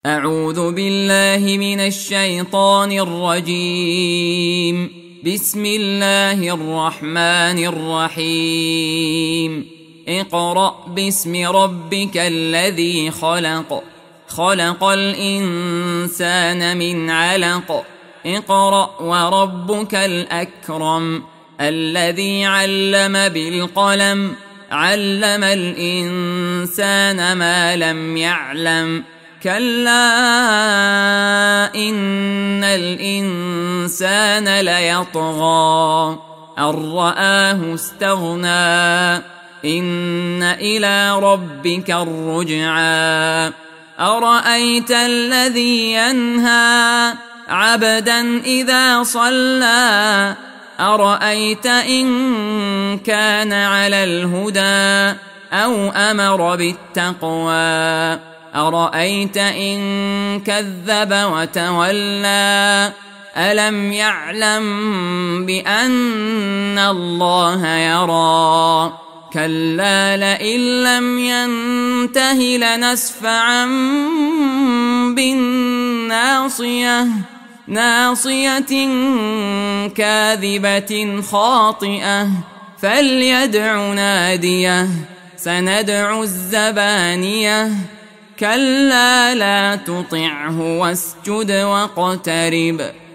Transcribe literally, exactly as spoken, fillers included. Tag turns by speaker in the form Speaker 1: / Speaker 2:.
Speaker 1: أعوذ بالله من الشيطان الرجيم. بسم الله الرحمن الرحيم. اقرأ باسم ربك الذي خلق خلق الإنسان من علق اقرأ وربك الأكرم الذي علم بالقلم علم الإنسان ما لم يعلم كلا إن الإنسان ليطغى أن رآه استغنى إن إلى ربك الرجعى أرأيت الذي ينهى عبدا إذا صلى أرأيت إن كان على الهدى أو أمر بالتقوى أرأيت إن كذب وتولى ألم يعلم بأن الله يرى كلا لئن لم ينته لنسفعا بالناصية ناصية كاذبة خاطئة فليدع ناديه سندع الزبانية كلا لا تطعه واسجد واقترب